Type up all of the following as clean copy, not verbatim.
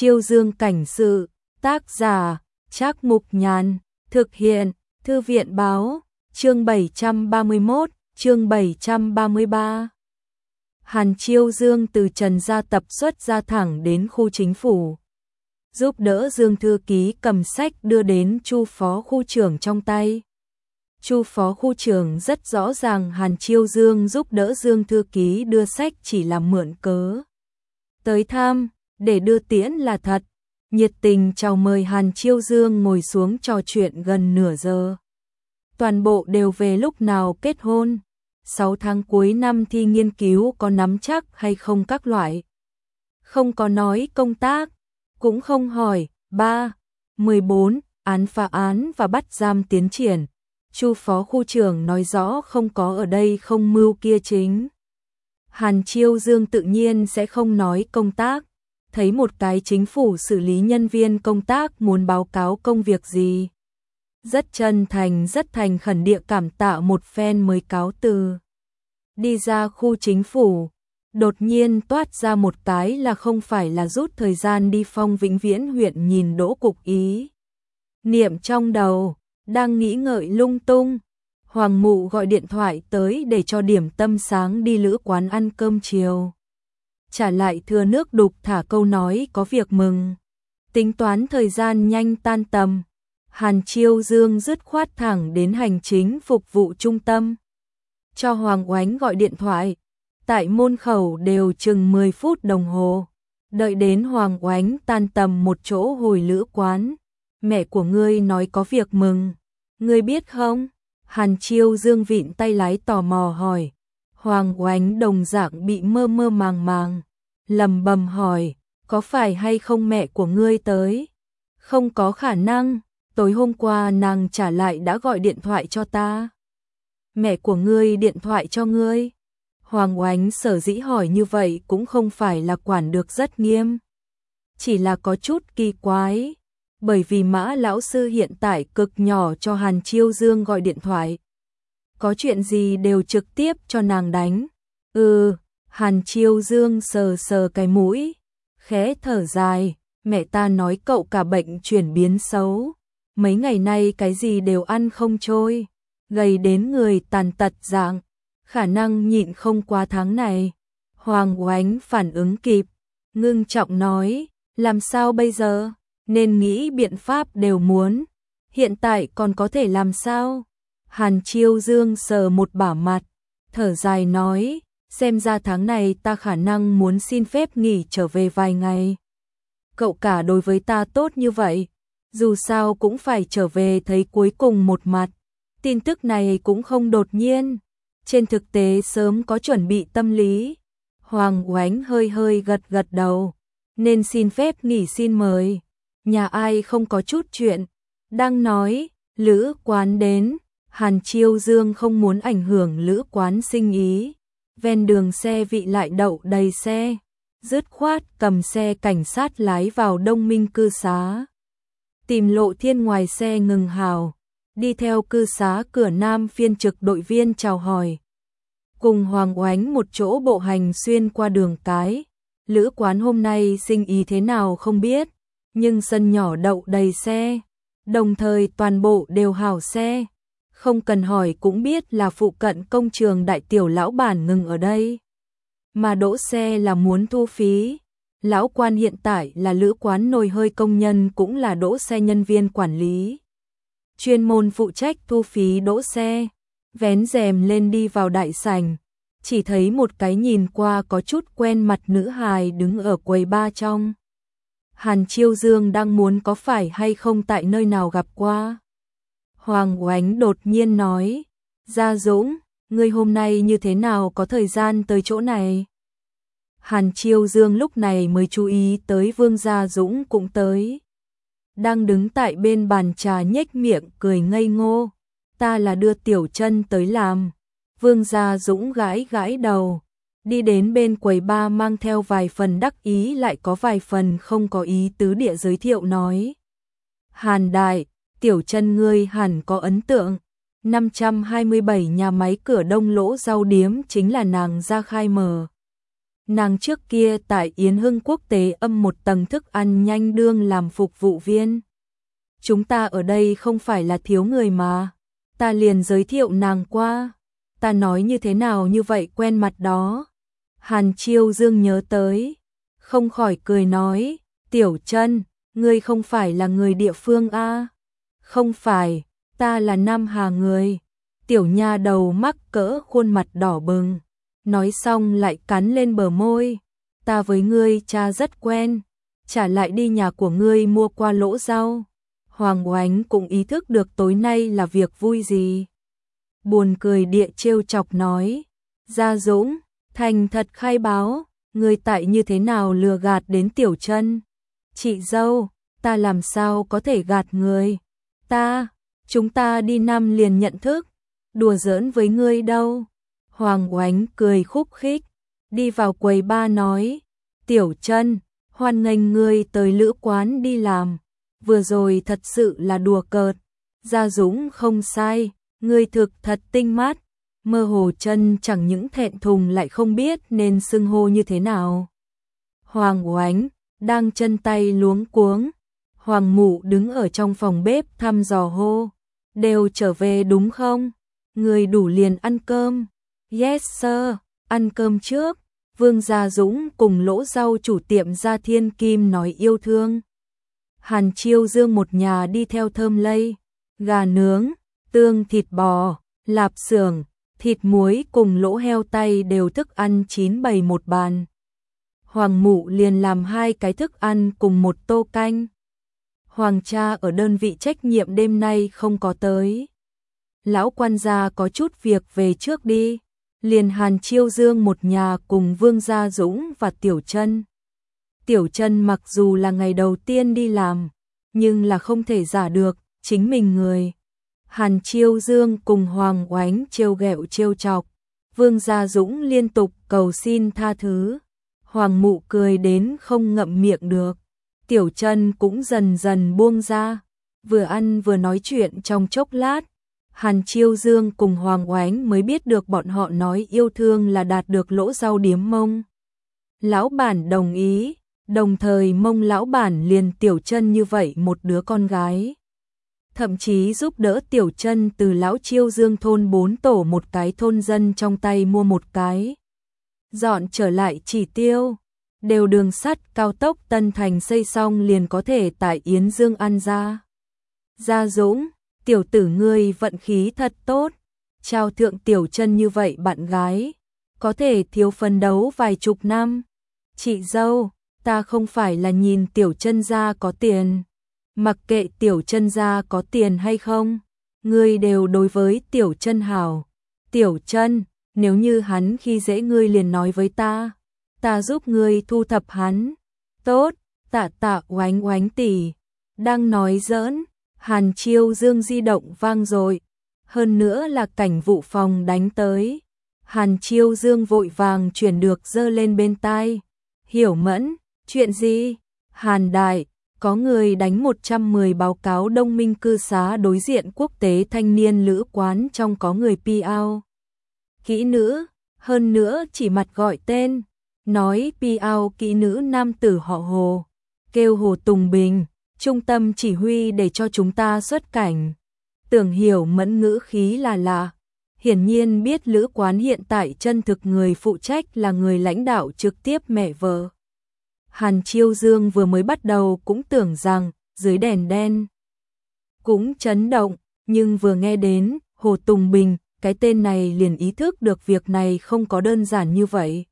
Chiêu Dương cảnh sự, tác giả, Trác Mục Nhàn, thực hiện, Thư viện báo, chương 731, chương 733. Hàn Chiêu Dương từ Trần gia tập xuất ra thẳng đến khu chính phủ. Giúp đỡ Dương thư ký cầm sách đưa đến Chu phó khu trưởng trong tay. Chu phó khu trưởng rất rõ ràng Hàn Chiêu Dương giúp đỡ Dương thư ký đưa sách chỉ là mượn cớ. Tới thăm, để đưa tiễn là thật, nhiệt tình chào mời Hàn Chiêu Dương ngồi xuống trò chuyện gần nửa giờ. Toàn bộ đều về lúc nào kết hôn, 6 tháng cuối năm thi nghiên cứu có nắm chắc hay không các loại. Không có nói công tác, cũng không hỏi. 14. Án phá án và bắt giam tiến triển. Chu phó khu trưởng nói rõ không có ở đây không mưu kia chính. Hàn Chiêu Dương tự nhiên sẽ không nói công tác. Thấy một cái chính phủ xử lý nhân viên công tác muốn báo cáo công việc gì. Rất chân thành rất thành khẩn địa cảm tạ một phen mới cáo từ. Đi ra khu chính phủ, đột nhiên toát ra một cái là không phải là rút thời gian đi Phong Vĩnh Viễn huyện nhìn Đỗ Cục ý. Niệm trong đầu, đang nghĩ ngợi lung tung. Hoàng mụ gọi điện thoại tới để cho điểm tâm sáng đi lữ quán ăn cơm chiều. Trả lại thừa nước đục thả câu nói có việc mừng. Tính toán thời gian nhanh tan tầm. Hàn Chiêu Dương dứt khoát thẳng đến hành chính phục vụ trung tâm. Cho Hoàng Oánh gọi điện thoại. Tại môn khẩu đều chừng 10 phút đồng hồ. Đợi đến Hoàng Oánh tan tầm một chỗ hồi lữ quán. Mẹ của ngươi nói có việc mừng. Ngươi biết không? Hàn Chiêu Dương vịn tay lái tò mò hỏi. Hoàng Oánh đồng dạng bị mơ mơ màng màng. Lầm bầm hỏi. Có phải hay không mẹ của ngươi tới? Không có khả năng. Tối hôm qua nàng trả lại đã gọi điện thoại cho ta. Mẹ của ngươi điện thoại cho ngươi? Hoàng Oánh sở dĩ hỏi như vậy cũng không phải là quản được rất nghiêm. Chỉ là có chút kỳ quái. Bởi vì Mã lão sư hiện tại cực nhỏ cho Hàn Chiêu Dương gọi điện thoại. Có chuyện gì đều trực tiếp cho nàng đánh. Hàn Chiêu Dương sờ sờ cái mũi. Khẽ thở dài. Mẹ ta nói cậu cả bệnh chuyển biến xấu. Mấy ngày nay cái gì đều ăn không trôi. Gầy đến người tàn tật dạng. Khả năng nhịn không qua tháng này. Hoàng Oánh phản ứng kịp. Ngưng trọng nói. Làm sao bây giờ? Nên nghĩ biện pháp đều muốn. Hiện tại còn có thể làm sao? Hàn Chiêu Dương sờ một bả mặt. Thở dài nói. Xem ra tháng này ta khả năng muốn xin phép nghỉ trở về vài ngày. Cậu cả đối với ta tốt như vậy. Dù sao cũng phải trở về thấy cuối cùng một mặt. Tin tức này cũng không đột nhiên. Trên thực tế sớm có chuẩn bị tâm lý. Hoàng Oánh hơi hơi gật gật đầu. Nên xin phép nghỉ xin mời. Nhà ai không có chút chuyện. Đang nói, lữ quán đến. Hàn Chiêu Dương không muốn ảnh hưởng lữ quán sinh ý. Ven đường xe vị lại đậu đầy xe. Dứt khoát cầm xe cảnh sát lái vào Đông Minh cư xá. Tìm Lộ Thiên ngoài xe ngừng hào. Đi theo cư xá cửa nam phiên trực đội viên chào hỏi. Cùng Hoàng Oánh một chỗ bộ hành xuyên qua đường cái. Lữ quán hôm nay sinh ý thế nào không biết. Nhưng sân nhỏ đậu đầy xe. Đồng thời toàn bộ đều hảo xe. Không cần hỏi cũng biết là phụ cận công trường đại tiểu lão bản ngừng ở đây. Mà đỗ xe là muốn thu phí. Lão quan hiện tại là lữ quán nồi hơi công nhân cũng là đỗ xe nhân viên quản lý. Chuyên môn phụ trách thu phí đỗ xe. Vén rèm lên đi vào đại sảnh. Chỉ thấy một cái nhìn qua có chút quen mặt nữ hài đứng ở quầy bar trong. Hàn Chiêu Dương đang muốn có phải hay không tại nơi nào gặp qua. Hoàng Oánh đột nhiên nói. Gia Dũng, ngươi hôm nay như thế nào có thời gian tới chỗ này? Hàn Chiêu Dương lúc này mới chú ý tới Vương Gia Dũng cũng tới. Đang đứng tại bên bàn trà nhếch miệng cười ngây ngô. Ta là đưa Tiểu Chân tới làm. Vương Gia Dũng gãi gãi đầu. Đi đến bên quầy bar mang theo vài phần đắc ý lại có vài phần không có ý tứ địa giới thiệu nói. Hàn đại, Tiểu Chân ngươi hẳn có ấn tượng. 527 nhà máy cửa Đông Lỗ Rau Điếm chính là nàng ra khai mở. Nàng trước kia tại Yến Hưng Quốc tế âm một tầng thức ăn nhanh đương làm phục vụ viên. Chúng ta ở đây không phải là thiếu người mà. Ta liền giới thiệu nàng qua. Ta nói như thế nào như vậy quen mặt đó. Hàn Chiêu Dương nhớ tới, không khỏi cười nói, Tiểu Chân, ngươi không phải là người địa phương a? Không phải, ta là Nam Hà người. Tiểu nha đầu mắc cỡ khuôn mặt đỏ bừng, nói xong lại cắn lên bờ môi. Ta với ngươi cha rất quen, trả lại đi nhà của ngươi mua qua lỗ rau. Hoàng Oánh cũng ý thức được tối nay là việc vui gì. Buồn cười địa trêu chọc nói, Gia Dũng, thành thật khai báo, ngươi tại như thế nào lừa gạt đến Tiểu Chân? Chị dâu, ta làm sao có thể gạt người? Chúng ta đi năm liền nhận thức, đùa giỡn với ngươi đâu. Hoàng Oánh cười khúc khích, đi vào quầy ba nói, Tiểu Chân, hoan nghênh ngươi tới lữ quán đi làm. Vừa rồi thật sự là đùa cợt. Gia Dũng không sai, ngươi thực thật tinh mắt. Mơ hồ chân chẳng những thẹn thùng lại không biết nên xưng hô như thế nào. Hoàng Oánh đang chân tay luống cuống. Hoàng Mụ đứng ở trong phòng bếp thăm dò hô, đều trở về đúng không? Người đủ liền ăn cơm. Yes sir, ăn cơm trước. Vương Gia Dũng cùng Lỗ Rau chủ tiệm Gia Thiên Kim nói yêu thương. Hàn Chiêu Dương một nhà đi theo thơm lây, gà nướng, tương thịt bò, lạp xưởng, thịt muối cùng lỗ heo tay đều thức ăn chín bày một bàn. Hoàng Mụ liền làm 2 cái thức ăn cùng 1 tô canh. Hoàng cha ở đơn vị trách nhiệm đêm nay không có tới. Lão quan gia có chút việc về trước đi. Liền Hàn Chiêu Dương một nhà cùng Vương Gia Dũng và Tiểu Chân. Tiểu Chân mặc dù là ngày đầu tiên đi làm, nhưng là không thể giả được, chính mình người. Hàn Chiêu Dương cùng Hoàng Oánh trêu ghẹo trêu chọc, Vương Gia Dũng liên tục cầu xin tha thứ. Hoàng Mụ cười đến không ngậm miệng được. Tiểu Chân cũng dần dần buông ra, vừa ăn vừa nói chuyện trong chốc lát. Hàn Chiêu Dương cùng Hoàng Oánh mới biết được bọn họ nói yêu thương là đạt được Lỗ Rau điếm Mông lão bản đồng ý, đồng thời Mông lão bản liền Tiểu Chân như vậy một đứa con gái. Thậm chí giúp đỡ Tiểu Chân từ lão Chiêu Dương thôn 4 tổ một cái thôn dân trong tay mua một cái. Dọn trở lại Chỉ Tiêu, đều đường sắt cao tốc Tân Thành xây xong liền có thể tại Yến Dương ăn ra. Gia Dũng, tiểu tử ngươi vận khí thật tốt, trao thượng Tiểu Chân như vậy bạn gái, có thể thiếu phấn đấu vài chục năm. Chị dâu, ta không phải là nhìn Tiểu Chân gia có tiền, mặc kệ Tiểu Chân gia có tiền hay không, ngươi đều đối với Tiểu Chân hảo. Tiểu Chân, nếu như hắn khi dễ ngươi liền nói với ta giúp ngươi thu thập hắn. Tốt, tạ Oánh Oánh tỷ. Đang nói giỡn, Hàn Chiêu Dương di động vang rồi, hơn nữa là cảnh vụ phòng đánh tới. Hàn Chiêu Dương vội vàng chuyển được giơ lên bên tai. Hiểu Mẫn, chuyện gì? Hàn đại, có người đánh 110 báo cáo Đông Minh cư xá đối diện quốc tế thanh niên lữ quán trong có người piao. Kỹ nữ, hơn nữa chỉ mặt gọi tên, nói piao kỹ nữ nam tử họ Hồ, kêu Hồ Tùng Bình, trung tâm chỉ huy để cho chúng ta xuất cảnh. Tưởng Hiểu Mẫn ngữ khí là lạ, hiển nhiên biết lữ quán hiện tại chân thực người phụ trách là người lãnh đạo trực tiếp mẹ vợ. Hàn Chiêu Dương vừa mới bắt đầu cũng tưởng rằng dưới đèn đen cũng chấn động, nhưng vừa nghe đến Hồ Tùng Bình, cái tên này liền ý thức được việc này không có đơn giản như vậy.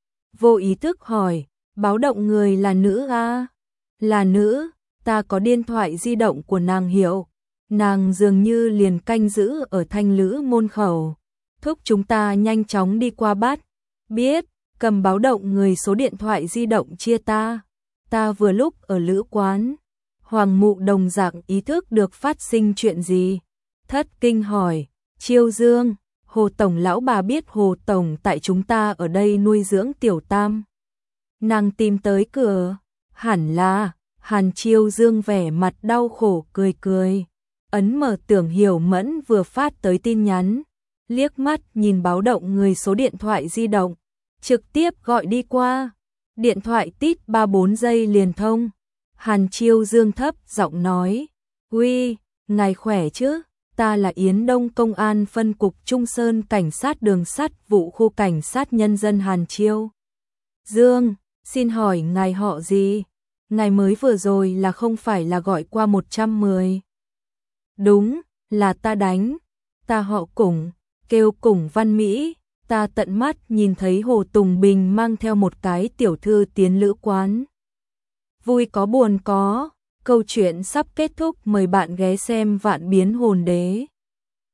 Vô ý thức hỏi, báo động người là nữ à? Là nữ, ta có điện thoại di động của nàng Hiểu. Nàng dường như liền canh giữ ở Thanh Lữ môn khẩu. Thúc chúng ta nhanh chóng đi qua bắt. Biết, cầm báo động người số điện thoại di động chia ta. Ta vừa lúc ở lữ quán. Hoàng Mụ đồng dạng ý thức được phát sinh chuyện gì. Thất kinh hỏi, Chiêu Dương, Hồ Tổng lão bà biết Hồ Tổng tại chúng ta ở đây nuôi dưỡng Tiểu Tam. Nàng tìm tới cửa, hẳn là. Hàn Chiêu Dương vẻ mặt đau khổ cười cười. Ấn mở Tưởng Hiểu Mẫn vừa phát tới tin nhắn, liếc mắt nhìn báo động người số điện thoại di động, trực tiếp gọi đi qua. Điện thoại tít 3-4 giây liền thông. Hàn Chiêu dương thấp giọng nói, uy, ngài khỏe chứ? Ta là Yến Đông Công an phân cục Trung Sơn Cảnh sát đường sắt vụ khu cảnh sát nhân dân Hàn Chiêu. Dương, xin hỏi ngài họ gì? Ngài mới vừa rồi là không phải là gọi qua 110? Đúng, là ta đánh. Ta họ Củng, kêu Củng Văn Mỹ. Ta tận mắt nhìn thấy Hồ Tùng Bình mang theo một cái tiểu thư tiến lữ quán. Vui có buồn có, câu chuyện sắp kết thúc, mời bạn ghé xem Vạn Biến Hồn Đế.